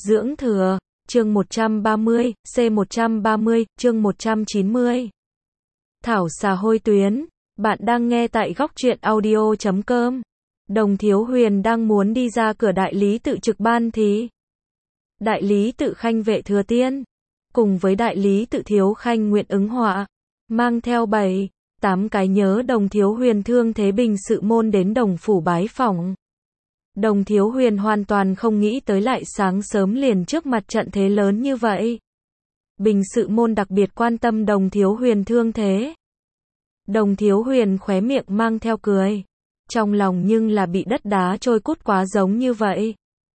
Dưỡng thừa, chương 130, C130, chương 190. Thảo xà hôi tuyến, bạn đang nghe tại góc truyện audio.com. Đồng Thiếu Huyền đang muốn đi ra cửa đại lý tự trực ban thì đại lý tự Khanh Vệ Thừa Tiên, cùng với đại lý tự Thiếu Khanh Nguyện Ứng Họa, mang theo 7-8 cái nhớ Đồng Thiếu Huyền thương thế bình sự môn đến Đồng phủ bái phỏng. Đồng Thiếu Huyền hoàn toàn không nghĩ tới lại sáng sớm liền trước mặt trận thế lớn như vậy. Bình sự môn đặc biệt quan tâm Đồng Thiếu Huyền thương thế. Đồng Thiếu Huyền khóe miệng mang theo cười, trong lòng nhưng là bị đất đá trôi cút quá giống như vậy.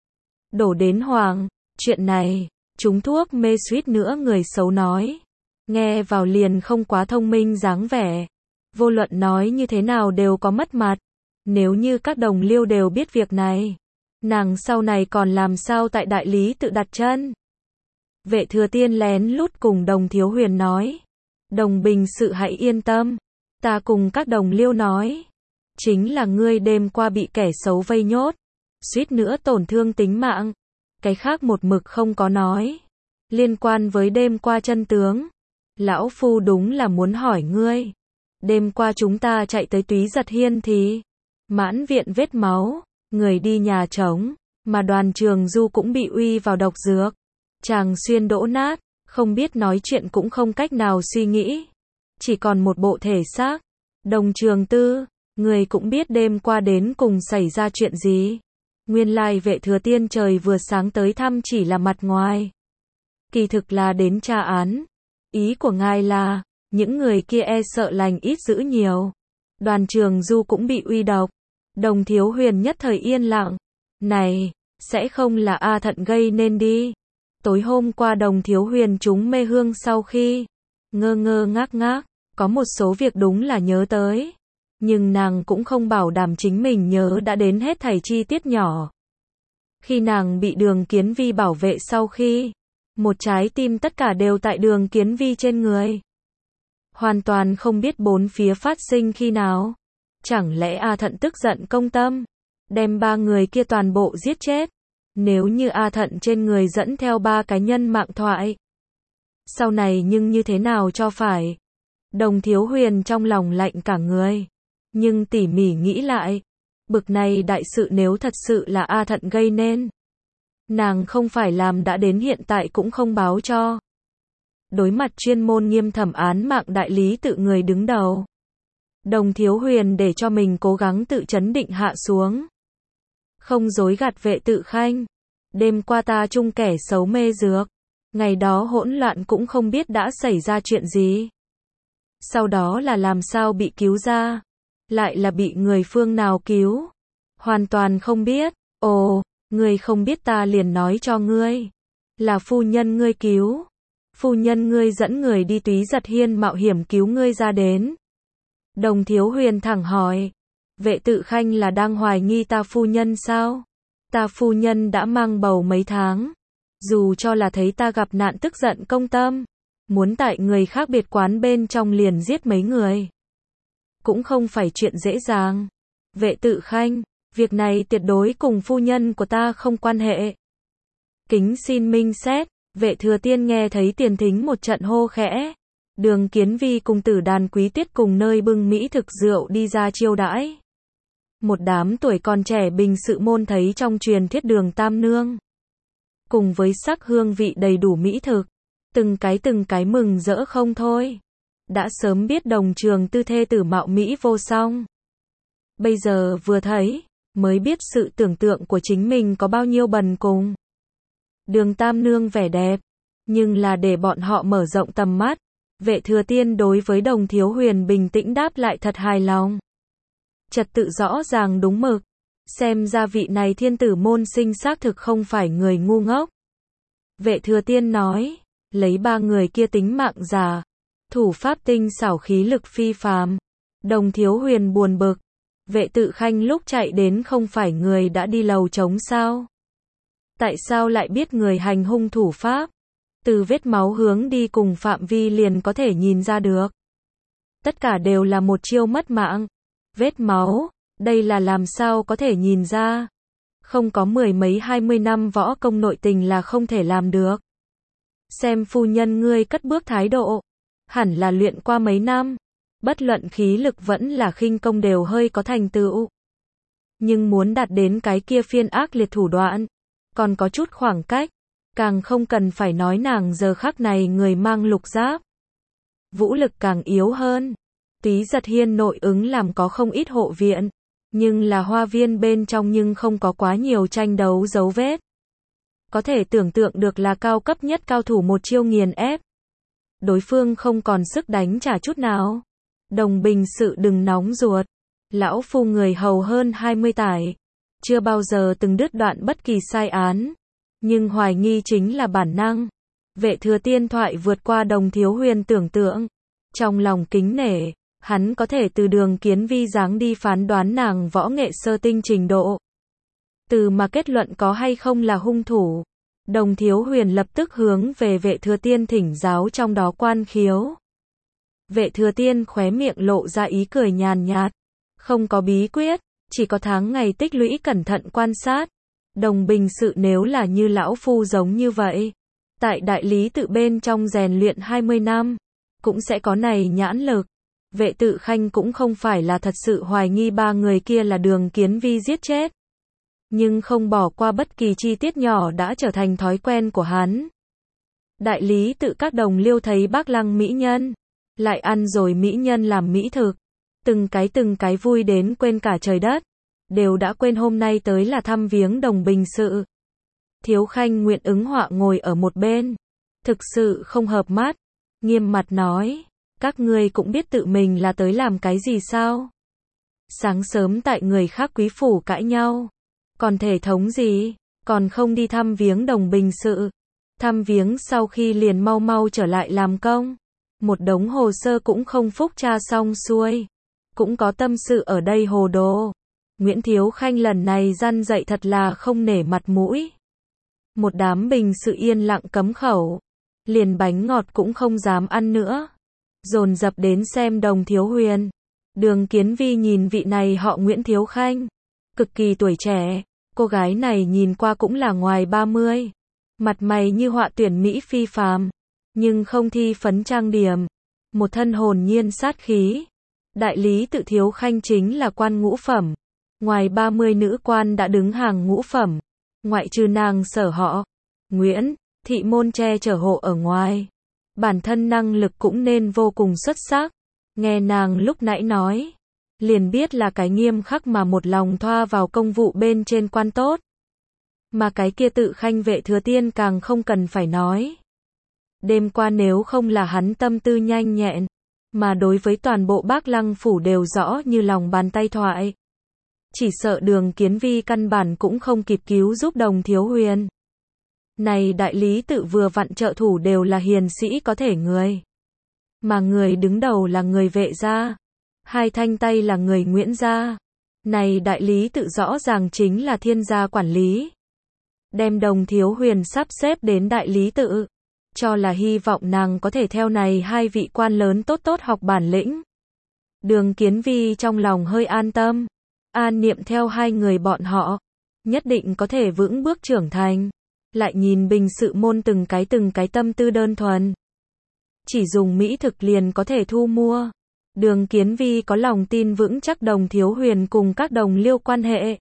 Đổ đến hoàng, chuyện này, chúng thuốc mê suýt nữa người xấu nói. Nghe vào liền không quá thông minh dáng vẻ. Vô luận nói như thế nào đều có mất mặt. Nếu như các đồng liêu đều biết việc này, nàng sau này còn làm sao tại đại lý tự đặt chân. Vệ Thừa Tiên lén lút cùng Đồng Thiếu Huyền nói. Đồng bình sự hãy yên tâm. Ta cùng các đồng liêu nói. Chính là ngươi đêm qua bị kẻ xấu vây nhốt. Suýt nữa tổn thương tính mạng. Cái khác một mực không có nói. Liên quan với đêm qua chân tướng. Lão Phu đúng là muốn hỏi ngươi. Đêm qua chúng ta chạy tới Túy Giật Hiên thì mãn viện vết máu, người đi nhà trống, mà Đoàn Trường Du cũng bị uy vào độc dược. Chàng xuyên đỗ nát, không biết nói chuyện cũng không cách nào suy nghĩ. Chỉ còn một bộ thể xác. Đồng Trường Tư, người cũng biết đêm qua đến cùng xảy ra chuyện gì. Nguyên lai Vệ Thừa Tiên trời vừa sáng tới thăm chỉ là mặt ngoài. Kỳ thực là đến tra án. Ý của ngài là, những người kia e sợ lành ít dữ nhiều. Đoàn Trường Du cũng bị uy độc. Đồng Thiếu Huyền nhất thời yên lặng. Này, sẽ không là A Thận gây nên đi. Tối hôm qua Đồng Thiếu Huyền trúng mê hương sau khi ngơ ngơ ngác ngác, có một số việc đúng là nhớ tới. Nhưng nàng cũng không bảo đảm chính mình nhớ đã đến hết thảy chi tiết nhỏ. Khi nàng bị Đường Kiến Vi bảo vệ sau khi, một trái tim tất cả đều tại Đường Kiến Vi trên người. Hoàn toàn không biết bốn phía phát sinh khi nào. Chẳng lẽ A Thận tức giận công tâm, đem 3 người kia toàn bộ giết chết. Nếu như A Thận trên người dẫn theo 3 cái nhân mạng thoại, sau này nhưng như thế nào cho phải. Đồng Thiếu Huyền trong lòng lạnh cả người. Nhưng tỉ mỉ nghĩ lại, bực này đại sự nếu thật sự là A Thận gây nên, nàng không phải làm đã đến hiện tại cũng không báo cho. Đối mặt chuyên môn nghiêm thẩm án mạng đại lý tự người đứng đầu, Đồng Thiếu Huyền để cho mình cố gắng tự trấn định hạ xuống. Không dối gạt Vệ Tự Khanh. Đêm qua ta chung kẻ xấu mê dược. Ngày đó hỗn loạn cũng không biết đã xảy ra chuyện gì. Sau đó là làm sao bị cứu ra. Lại là bị người phương nào cứu. Hoàn toàn không biết. Ồ, ngươi không biết ta liền nói cho ngươi. Là phu nhân ngươi cứu. Phu nhân ngươi dẫn người đi Túy Giật Hiên mạo hiểm cứu ngươi ra đến. Đồng Thiếu Huyền thẳng hỏi. Vệ Tự Khanh là đang hoài nghi ta phu nhân sao? Ta phu nhân đã mang bầu mấy tháng. Dù cho là thấy ta gặp nạn tức giận công tâm. Muốn tại người khác biệt quán bên trong liền giết mấy người. Cũng không phải chuyện dễ dàng. Vệ Tự Khanh, việc này tuyệt đối cùng phu nhân của ta không quan hệ. Kính xin minh xét. Vệ Thừa Tiên nghe thấy Tiền Thính một trận hô khẽ. Đường Kiến Vi cùng Tử Đàn Quý Tiết cùng nơi bưng mỹ thực rượu đi ra chiêu đãi. Một đám tuổi còn trẻ bình sự môn thấy trong truyền thuyết Đường Tam Nương. Cùng với sắc hương vị đầy đủ mỹ thực. Từng cái mừng rỡ không thôi. Đã sớm biết Đồng Trường Tư thê tử mạo mỹ vô song. Bây giờ vừa thấy, mới biết sự tưởng tượng của chính mình có bao nhiêu bần cùng. Đường Tam Nương vẻ đẹp, nhưng là để bọn họ mở rộng tầm mắt. Vệ Thừa Tiên đối với Đồng Thiếu Huyền bình tĩnh đáp lại thật hài lòng. Trật tự rõ ràng đúng mực. Xem ra vị này thiên tử môn sinh xác thực không phải người ngu ngốc. Vệ Thừa Tiên nói, lấy 3 người kia tính mạng giả. Thủ pháp tinh xảo khí lực phi phàm. Đồng Thiếu Huyền buồn bực. Vệ Tự Khanh lúc chạy đến không phải người đã đi lầu trống sao? Tại sao lại biết người hành hung thủ pháp? Từ vết máu hướng đi cùng phạm vi liền có thể nhìn ra được. Tất cả đều là một chiêu mất mạng. Vết máu, đây là làm sao có thể nhìn ra? Không có mười mấy 20 năm võ công nội tình là không thể làm được. Xem phu nhân ngươi cất bước thái độ, hẳn là luyện qua mấy năm, bất luận khí lực vẫn là khinh công đều hơi có thành tựu. Nhưng muốn đạt đến cái kia phiên ác liệt thủ đoạn, còn có chút khoảng cách, càng không cần phải nói nàng giờ khắc này người mang lục giáp. Vũ lực càng yếu hơn. Túy Giật Hiên nội ứng làm có không ít hộ viện, nhưng là hoa viên bên trong nhưng không có quá nhiều tranh đấu dấu vết. Có thể tưởng tượng được là cao cấp nhất cao thủ một chiêu nghiền ép. Đối phương không còn sức đánh trả chút nào. Đồng Bình Sự đừng nóng ruột. Lão phu người hầu hơn 20 tải. Chưa bao giờ từng đứt đoạn bất kỳ sai án. Nhưng hoài nghi chính là bản năng. Vệ Thừa Tiên thoại vượt qua Đồng Thiếu Huyền tưởng tượng. Trong lòng kính nể, hắn có thể từ Đường Kiến Vi dáng đi phán đoán nàng võ nghệ sơ tinh trình độ. Từ mà kết luận có hay không là hung thủ. Đồng Thiếu Huyền lập tức hướng về Vệ Thừa Tiên thỉnh giáo trong đó quan khiếu. Vệ Thừa Tiên khóe miệng lộ ra ý cười nhàn nhạt. Không có bí quyết, chỉ có tháng ngày tích lũy cẩn thận quan sát. Đồng Bình Sự nếu là như lão phu giống như vậy, tại đại lý tự bên trong rèn luyện 20 năm, cũng sẽ có này nhãn lực. Vệ Tự Khanh cũng không phải là thật sự hoài nghi ba người kia là Đường Kiến Vi giết chết. Nhưng không bỏ qua bất kỳ chi tiết nhỏ đã trở thành thói quen của hắn. Đại lý tự các đồng liêu thấy Bác Lăng mỹ nhân, lại ăn rồi mỹ nhân làm mỹ thực. Từng cái vui đến quên cả trời đất. Đều đã quên hôm nay tới là thăm viếng Đồng Bình Sự. Thiếu Khanh nguyện ứng họa ngồi ở một bên. Thực sự không hợp mắt. Nghiêm mặt nói. Các ngươi cũng biết tự mình là tới làm cái gì sao? Sáng sớm tại người khác quý phủ cãi nhau. Còn thể thống gì? Còn không đi thăm viếng Đồng Bình Sự. Thăm viếng sau khi liền mau mau trở lại làm công. Một đống hồ sơ cũng không phúc tra xong xuôi. Cũng có tâm sự ở đây hồ đồ. Nguyễn Thiếu Khanh lần này răn dạy thật là không nể mặt mũi. Một đám Bình Sự yên lặng cấm khẩu. Liền bánh ngọt cũng không dám ăn nữa. Dồn dập đến xem Đồng Thiếu Huyền. Đường Kiến Vi nhìn vị này họ Nguyễn Thiếu Khanh. Cực kỳ tuổi trẻ. Cô gái này nhìn qua cũng là ngoài 30. Mặt mày như họa tuyển mỹ phi phàm. Nhưng không thi phấn trang điểm. Một thân hồn nhiên sát khí. Đại lý tự Thiếu Khanh chính là quan ngũ phẩm. Ngoài 30 nữ quan đã đứng hàng ngũ phẩm. Ngoại trừ nàng sở họ Nguyễn, thị môn che chở hộ ở ngoài. Bản thân năng lực cũng nên vô cùng xuất sắc. Nghe nàng lúc nãy nói, liền biết là cái nghiêm khắc mà một lòng thoa vào công vụ bên trên quan tốt. Mà cái kia Tự Khanh Vệ Thừa Tiên càng không cần phải nói. Đêm qua nếu không là hắn tâm tư nhanh nhẹn, mà đối với toàn bộ Bác Lăng phủ đều rõ như lòng bàn tay thoại. Chỉ sợ Đường Kiến Vi căn bản cũng không kịp cứu giúp Đồng Thiếu Huyền. Này đại lý tự vừa vặn trợ thủ đều là hiền sĩ có thể người. Mà người đứng đầu là người Vệ gia. Hai thanh tay là người Nguyễn gia. Này đại lý tự rõ ràng chính là thiên gia quản lý. Đem Đồng Thiếu Huyền sắp xếp đến đại lý tự. Cho là hy vọng nàng có thể theo này hai vị quan lớn tốt tốt học bản lĩnh. Đường Kiến Vi trong lòng hơi an tâm. An niệm theo hai người bọn họ. Nhất định có thể vững bước trưởng thành. Lại nhìn Bình Sự môn từng cái tâm tư đơn thuần. Chỉ dùng mỹ thực liền có thể thu mua. Đường Kiến Vi có lòng tin vững chắc Đồng Thiếu Huyền cùng các đồng liêu quan hệ.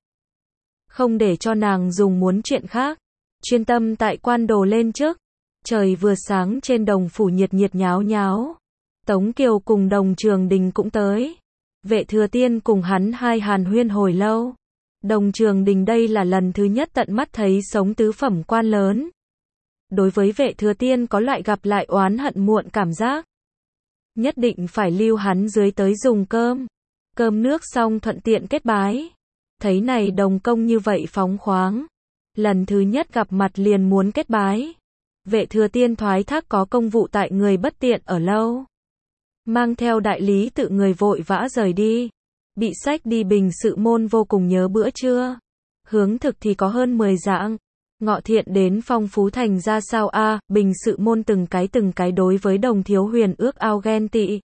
Không để cho nàng dùng muốn chuyện khác. Chuyên tâm tại quan đồ lên trước. Trời vừa sáng trên Đồng phủ nhiệt nháo nháo. Tống Kiều cùng Đồng Trường Đình cũng tới. Vệ Thừa Tiên cùng hắn hai hàn huyên hồi lâu. Đồng Trường Đình đây là lần thứ nhất tận mắt thấy sống tứ phẩm quan lớn. Đối với Vệ Thừa Tiên có loại gặp lại oán hận muộn cảm giác. Nhất định phải lưu hắn dưới tới dùng cơm. Cơm nước xong thuận tiện kết bái. Thấy này Đồng công như vậy phóng khoáng. Lần thứ nhất gặp mặt liền muốn kết bái. Vệ Thừa Tiên thoái thác có công vụ tại người bất tiện ở lâu. Mang theo đại lý tự người vội vã rời đi. Bị sách đi Bình Sự môn vô cùng nhớ bữa trưa. Hướng thực thì có hơn 10 dạng. Ngọ thiện đến phong phú thành ra sao a? Bình Sự môn từng cái đối với Đồng Thiếu Huyền ước ao ghen tị.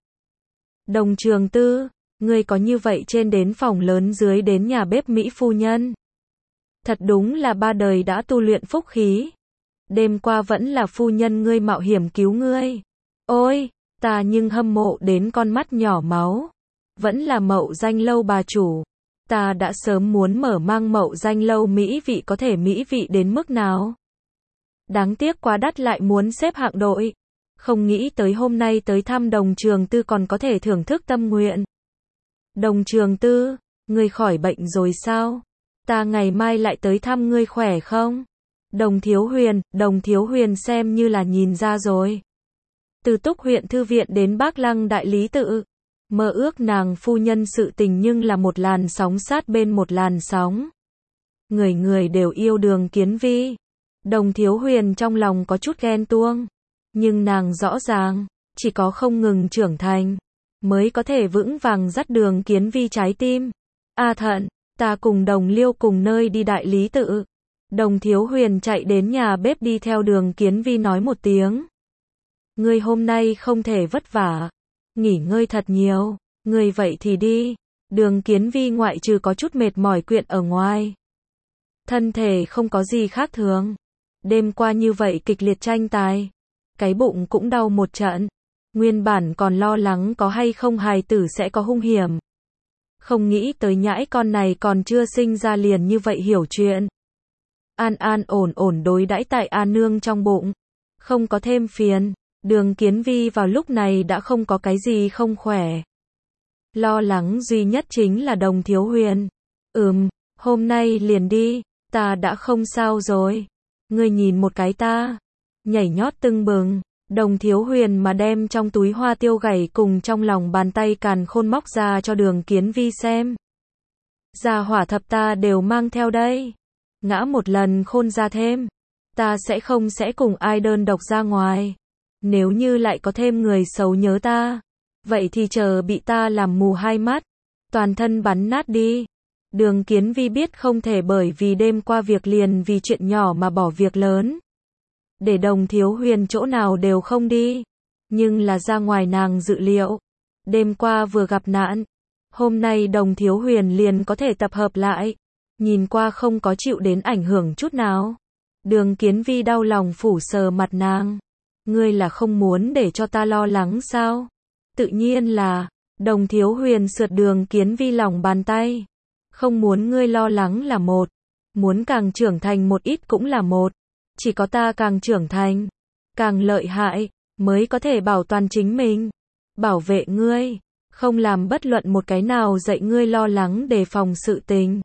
Đồng Trường Tư, ngươi có như vậy trên đến phòng lớn dưới đến nhà bếp Mỹ phu nhân. Thật đúng là ba đời đã tu luyện phúc khí. Đêm qua vẫn là phu nhân ngươi mạo hiểm cứu ngươi. Ôi, ta nhưng hâm mộ đến con mắt nhỏ máu. Vẫn là Mậu Danh Lâu bà chủ. Ta đã sớm muốn mở mang Mậu Danh Lâu mỹ vị, có thể mỹ vị đến mức nào. Đáng tiếc quá đắt lại muốn xếp hạng đội. Không nghĩ tới hôm nay tới thăm Đồng Trường Tư còn có thể thưởng thức tâm nguyện. Đồng Trường Tư, ngươi khỏi bệnh rồi sao? Ta ngày mai lại tới thăm ngươi khỏe không? Đồng Thiếu Huyền xem như là nhìn ra rồi. Từ Túc huyện thư viện đến Bác Lăng đại lý tự, mơ ước nàng phu nhân sự tình nhưng là một làn sóng sát bên một làn sóng. Người người đều yêu Đường Kiến Vi. Đồng Thiếu Huyền trong lòng có chút ghen tuông, nhưng nàng rõ ràng, chỉ có không ngừng trưởng thành, mới có thể vững vàng dắt Đường Kiến Vi trái tim. A Thận, ta cùng Đồng Liêu cùng nơi đi đại lý tự. Đồng Thiếu Huyền chạy đến nhà bếp đi theo Đường Kiến Vi nói một tiếng. Ngươi hôm nay không thể vất vả, nghỉ ngơi thật nhiều, ngươi vậy thì đi. Đường Kiến Vi ngoại trừ có chút mệt mỏi quyện ở ngoài, thân thể không có gì khác thường. Đêm qua như vậy kịch liệt tranh tài, cái bụng cũng đau một trận. Nguyên bản còn lo lắng có hay không hài tử sẽ có hung hiểm. Không nghĩ tới nhãi con này còn chưa sinh ra liền như vậy hiểu chuyện. An an ổn ổn đối đãi tại An Nương trong bụng, không có thêm phiền. Đường Kiến Vi vào lúc này đã không có cái gì không khỏe. Lo lắng duy nhất chính là Đồng Thiếu Huyền. Hôm nay liền đi, ta đã không sao rồi. Ngươi nhìn một cái ta, nhảy nhót tưng bừng. Đồng Thiếu Huyền mà đem trong túi hoa tiêu gảy cùng trong lòng bàn tay càn khôn móc ra cho Đường Kiến Vi xem. Gia hỏa thập ta đều mang theo đây. Ngã một lần khôn ra thêm. Ta sẽ cùng ai đơn độc ra ngoài. Nếu như lại có thêm người xấu nhớ ta, vậy thì chờ bị ta làm mù hai mắt, toàn thân bắn nát đi. Đường Kiến Vi biết không thể bởi vì đêm qua việc liền vì chuyện nhỏ mà bỏ việc lớn. Để Đồng Thiếu Huyền chỗ nào đều không đi. Nhưng là ra ngoài nàng dự liệu. Đêm qua vừa gặp nạn. Hôm nay Đồng Thiếu Huyền liền có thể tập hợp lại. Nhìn qua không có chịu đến ảnh hưởng chút nào. Đường Kiến Vi đau lòng phủ sờ mặt nàng. Ngươi là không muốn để cho ta lo lắng sao? Tự nhiên là. Đồng Thiếu Huyền sượt Đường Kiến Vi lòng bàn tay. Không muốn ngươi lo lắng là một. Muốn càng trưởng thành một ít cũng là một. Chỉ có ta càng trưởng thành, càng lợi hại, mới có thể bảo toàn chính mình. Bảo vệ ngươi. Không làm bất luận một cái nào dạy ngươi lo lắng đề phòng sự tình.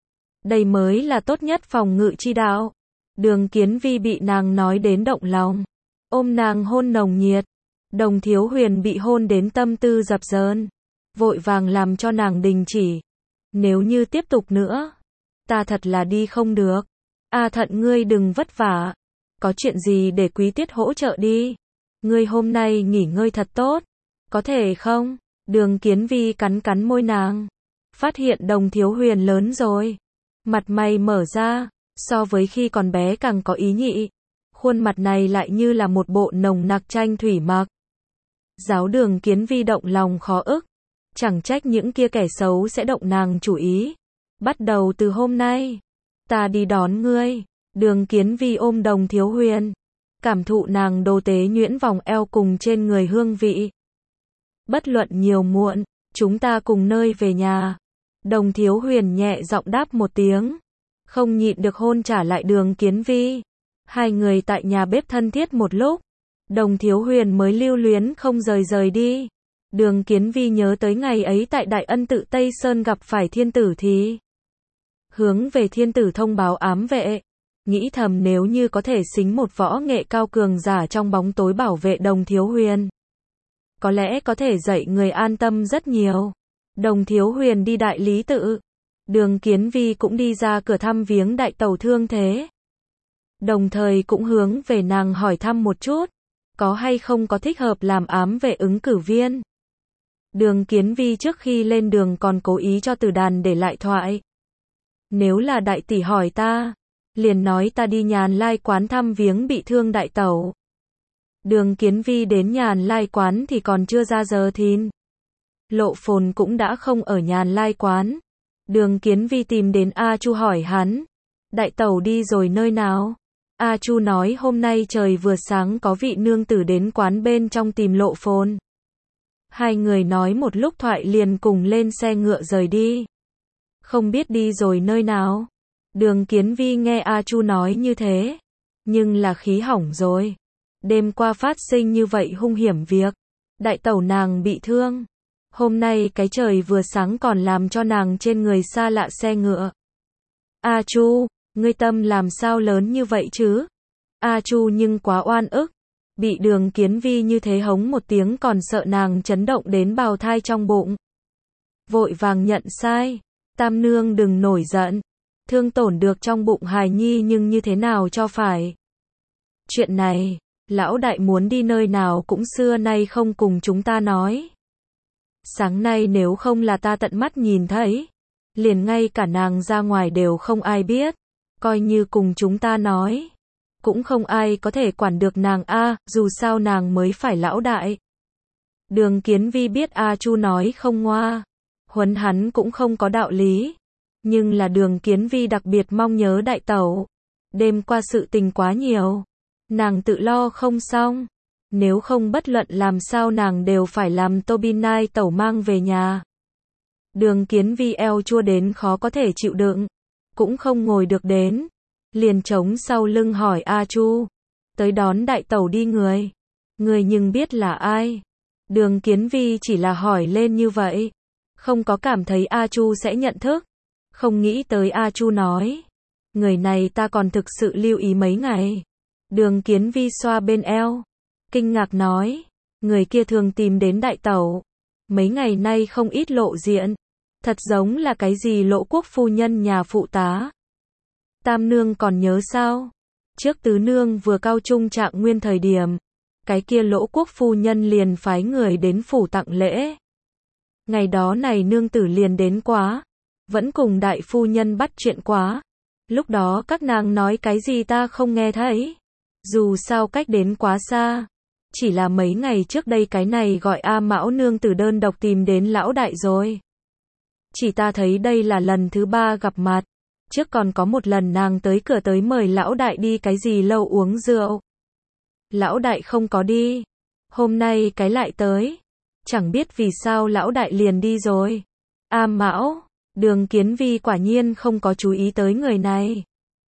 Đây mới là tốt nhất phòng ngự chi đạo. Đường Kiến Vi bị nàng nói đến động lòng. Ôm nàng hôn nồng nhiệt. Đồng Thiếu Huyền bị hôn đến tâm tư dập dờn. Vội vàng làm cho nàng đình chỉ. Nếu như tiếp tục nữa, ta thật là đi không được. A Thận ngươi đừng vất vả. Có chuyện gì để Quý Tiết hỗ trợ đi. Ngươi hôm nay nghỉ ngơi thật tốt. Có thể không? Đường Kiến Vi cắn cắn môi nàng. Phát hiện Đồng Thiếu Huyền lớn rồi. Mặt mày mở ra. So với khi còn bé càng có ý nhị. Khuôn mặt này lại như là một bộ nồng nặc tranh thủy mặc. Giáo Đường Kiến Vi động lòng khó ức. Chẳng trách những kia kẻ xấu sẽ động nàng chủ ý. Bắt đầu từ hôm nay, ta đi đón ngươi. Đường Kiến Vi ôm Đồng Thiếu Huyền. Cảm thụ nàng đô tế nhuyễn vòng eo cùng trên người hương vị. Bất luận nhiều muộn, chúng ta cùng nơi về nhà. Đồng Thiếu Huyền nhẹ giọng đáp một tiếng. Không nhịn được hôn trả lại Đường Kiến Vi. Hai người tại nhà bếp thân thiết một lúc. Đồng Thiếu Huyền mới lưu luyến không rời đi. Đường Kiến Vi nhớ tới ngày ấy tại Đại Ân tự Tây Sơn gặp phải thiên tử thì hướng về thiên tử thông báo ám vệ. Nghĩ thầm nếu như có thể xính một võ nghệ cao cường giả trong bóng tối bảo vệ Đồng Thiếu Huyền, có lẽ có thể dạy người an tâm rất nhiều. Đồng Thiếu Huyền đi đại lý tự. Đường Kiến Vi cũng đi ra cửa thăm viếng đại tẩu thương thế. Đồng thời cũng hướng về nàng hỏi thăm một chút. Có hay không có thích hợp làm ám vệ ứng cử viên. Đường Kiến Vi trước khi lên đường còn cố ý cho Từ Đàn để lại thoại. Nếu là đại tỷ hỏi ta, liền nói ta đi Nhàn Lai quán thăm viếng bị thương đại tẩu. Đường Kiến Vi đến Nhàn Lai quán thì còn chưa ra giờ thìn. Lộ Phồn cũng đã không ở Nhàn Lai quán. Đường Kiến Vi tìm đến A Chu hỏi hắn. Đại tẩu đi rồi nơi nào? A Chu nói hôm nay trời vừa sáng có vị nương tử đến quán bên trong tìm Lộ Phồn. Hai người nói một lúc thoại liền cùng lên xe ngựa rời đi. Không biết đi rồi nơi nào. Đường Kiến Vi nghe A Chu nói như thế. Nhưng là khí hỏng rồi. Đêm qua phát sinh như vậy hung hiểm việc. Đại tẩu nàng bị thương. Hôm nay cái trời vừa sáng còn làm cho nàng trên người xa lạ xe ngựa. A Chu, ngươi tâm làm sao lớn như vậy chứ? A Chu nhưng quá oan ức. Bị Đường Kiến Vi như thế hống một tiếng còn sợ nàng chấn động đến bào thai trong bụng. Vội vàng nhận sai. Tam nương đừng nổi giận. Thương tổn được trong bụng hài nhi nhưng như thế nào cho phải. Chuyện này, lão đại muốn đi nơi nào cũng xưa nay không cùng chúng ta nói. Sáng nay nếu không là ta tận mắt nhìn thấy, liền ngay cả nàng ra ngoài đều không ai biết. Coi như cùng chúng ta nói, cũng không ai có thể quản được nàng a, dù sao nàng mới phải lão đại. Đường Kiến Vi biết A Chu nói không ngoa, huấn hắn cũng không có đạo lý. Nhưng là Đường Kiến Vi đặc biệt mong nhớ đại tẩu. Đêm qua sự tình quá nhiều, nàng tự lo không xong. Nếu không bất luận làm sao nàng đều phải làm Tobinai tẩu mang về nhà. Đường Kiến Vi eo chua đến khó có thể chịu đựng, cũng không ngồi được đến. Liền trống sau lưng hỏi A Chu, tới đón đại tẩu đi người. Người nhưng biết là ai? Đường Kiến Vi chỉ là hỏi lên như vậy, không có cảm thấy A Chu sẽ nhận thức. Không nghĩ tới A Chu nói, người này ta còn thực sự lưu ý mấy ngày. Đường Kiến Vi xoa bên eo, kinh ngạc nói, người kia thường tìm đến đại tẩu. Mấy ngày nay không ít lộ diện, thật giống là cái gì Lỗ quốc phu nhân nhà phụ tá. Tam nương còn nhớ sao? Trước tứ nương vừa cao trung trạng nguyên thời điểm, cái kia Lỗ quốc phu nhân liền phái người đến phủ tặng lễ. Ngày đó này nương tử liền đến quá, vẫn cùng đại phu nhân bắt chuyện quá. Lúc đó các nàng nói cái gì ta không nghe thấy. Dù sao cách đến quá xa. Chỉ là mấy ngày trước đây cái này gọi A Mão nương tử đơn độc tìm đến lão đại rồi. Chỉ ta thấy đây là lần thứ 3 gặp mặt. Trước còn có một lần nàng tới cửa tới mời lão đại đi cái gì lâu uống rượu. Lão đại không có đi. Hôm nay cái lại tới. Chẳng biết vì sao lão đại liền đi rồi. A Mão, Đường Kiến Vi quả nhiên không có chú ý tới người này.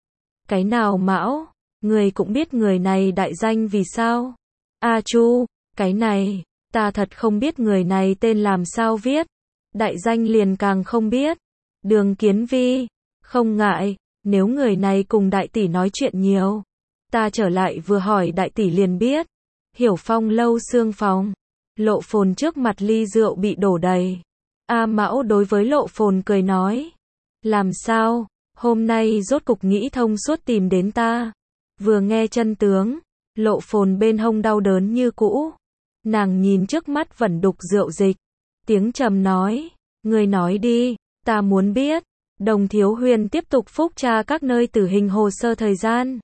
Cái nào Mão, người cũng biết người này đại danh vì sao. A Chu, cái này, ta thật không biết người này tên làm sao viết. Đại danh liền càng không biết. Đường Kiến Vi, không ngại, nếu người này cùng đại tỷ nói chuyện nhiều. Ta trở lại vừa hỏi đại tỷ liền biết. Hiểu Phong lâu xương phòng. Lộ Phồn trước mặt ly rượu bị đổ đầy. A Mão đối với Lộ Phồn cười nói. Làm sao, hôm nay rốt cục nghĩ thông suốt tìm đến ta. Vừa nghe chân tướng, Lộ Phồn bên hông đau đớn như cũ. Nàng nhìn trước mắt vẩn đục rượu dịch. Tiếng trầm nói, người nói đi, ta muốn biết. Đồng Thiếu Huyền tiếp tục phúc tra các nơi tử hình hồ sơ thời gian.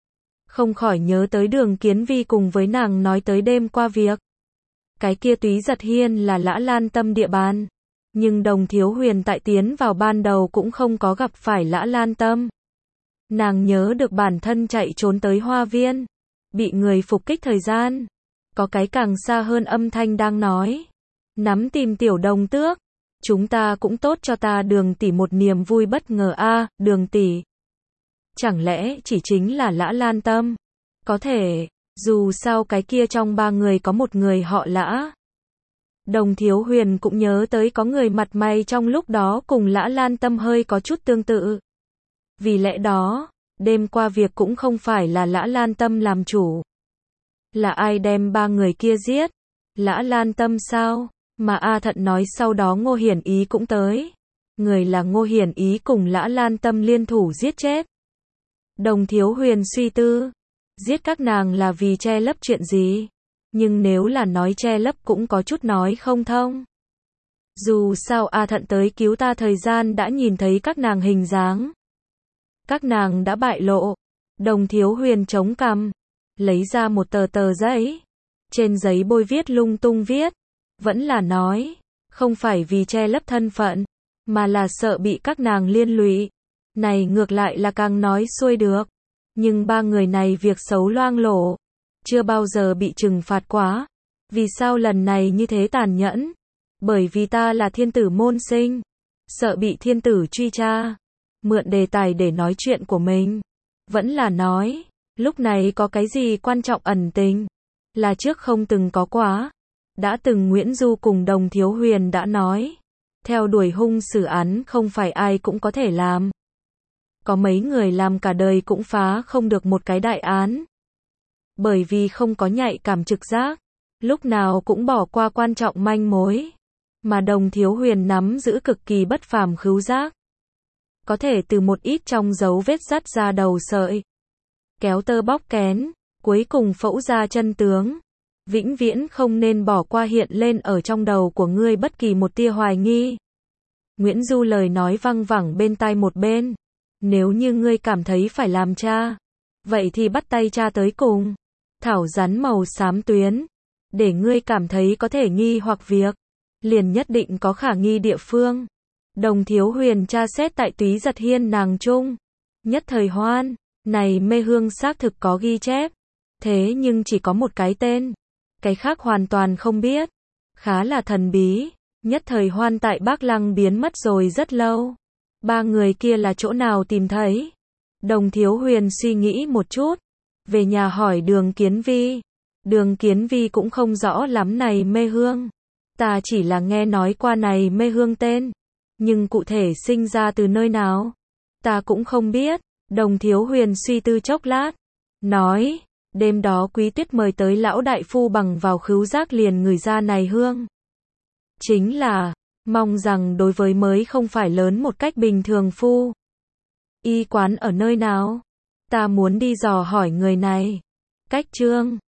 Không khỏi nhớ tới Đường Kiến Vi cùng với nàng nói tới đêm qua việc. Cái kia Túy Giật Hiên là Lã Lan Tâm địa bàn. Nhưng Đồng Thiếu Huyền tại tiến vào ban đầu cũng không có gặp phải Lã Lan Tâm. Nàng nhớ được bản thân chạy trốn tới hoa viên. Bị người phục kích thời gian. Có cái càng xa hơn âm thanh đang nói. Nắm tìm tiểu Đồng tước. Chúng ta cũng tốt cho ta Đường tỷ một niềm vui bất ngờ a, Đường tỷ. Chẳng lẽ chỉ chính là Lã Lan Tâm? Có thể, dù sao cái kia trong 3 người có một người họ Lã. Đồng Thiếu Huyền cũng nhớ tới có người mặt mày trong lúc đó cùng Lã Lan Tâm hơi có chút tương tự. Vì lẽ đó, đêm qua việc cũng không phải là Lã Lan Tâm làm chủ. Là ai đem 3 người kia giết? Lã Lan Tâm sao? Mà A Thận nói sau đó Ngô Hiển Ý cũng tới. Người là Ngô Hiển Ý cùng Lã Lan Tâm liên thủ giết chết. Đồng Thiếu Huyền suy tư. Giết các nàng là vì che lấp chuyện gì? Nhưng nếu là nói che lấp cũng có chút nói không thông. Dù sao A Thận tới cứu ta thời gian đã nhìn thấy các nàng hình dáng. Các nàng đã bại lộ. Đồng Thiếu Huyền chống cằm. Lấy ra một tờ giấy. Trên giấy bôi viết lung tung viết. Vẫn là nói. Không phải vì che lấp thân phận. Mà là sợ bị các nàng liên lụy. Này ngược lại là càng nói xuôi được. Nhưng ba người này việc xấu loang lổ. Chưa bao giờ bị trừng phạt quá. Vì sao lần này như thế tàn nhẫn? Bởi vì ta là thiên tử môn sinh. Sợ bị thiên tử truy tra. Mượn đề tài để nói chuyện của mình. Vẫn là nói, lúc này có cái gì quan trọng ẩn tình. Là trước không từng có quá. Đã từng Nguyễn Du cùng Đồng Thiếu Huyền đã nói. Theo đuổi hung xử án không phải ai cũng có thể làm. Có mấy người làm cả đời cũng phá không được một cái đại án. Bởi vì không có nhạy cảm trực giác. Lúc nào cũng bỏ qua quan trọng manh mối. Mà Đồng Thiếu Huyền nắm giữ cực kỳ bất phàm khứu giác. Có thể từ một ít trong dấu vết dắt ra đầu sợi. Kéo tơ bóc kén. Cuối cùng phẫu ra chân tướng. Vĩnh viễn không nên bỏ qua hiện lên ở trong đầu của ngươi bất kỳ một tia hoài nghi. Nguyễn Du lời nói văng vẳng bên tai một bên. Nếu như ngươi cảm thấy phải làm cha, vậy thì bắt tay cha tới cùng. Thảo rắn màu xám tuyến. Để ngươi cảm thấy có thể nghi hoặc việc. Liền nhất định có khả nghi địa phương. Đồng Thiếu Huyền tra xét tại Túy Giật Hiên nàng trung. Nhất thời hoan. Này mê hương xác thực có ghi chép. Thế nhưng chỉ có một cái tên. Cái khác hoàn toàn không biết. Khá là thần bí. Nhất thời hoan tại Bác Lăng biến mất rồi rất lâu. Ba người kia là chỗ nào tìm thấy? Đồng Thiếu Huyền suy nghĩ một chút. Về nhà hỏi Đường Kiến Vi. Đường Kiến Vi cũng không rõ lắm này mê hương. Ta chỉ là nghe nói qua này mê hương tên. Nhưng cụ thể sinh ra từ nơi nào? Ta cũng không biết. Đồng Thiếu Huyền suy tư chốc lát. Nói, đêm đó Quý Tuyết mời tới lão đại phu bằng vào khứu giác liền ngửi ra này hương. Chính là, mong rằng đối với mới không phải lớn một cách bình thường phu. Y quán ở nơi nào? Ta muốn đi dò hỏi người này. Cách chương